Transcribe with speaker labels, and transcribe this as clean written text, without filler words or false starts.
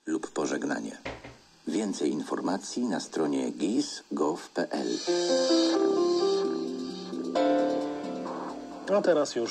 Speaker 1: lub pożegnanie. Więcej informacji na stronie gis.gov.pl.
Speaker 2: A teraz już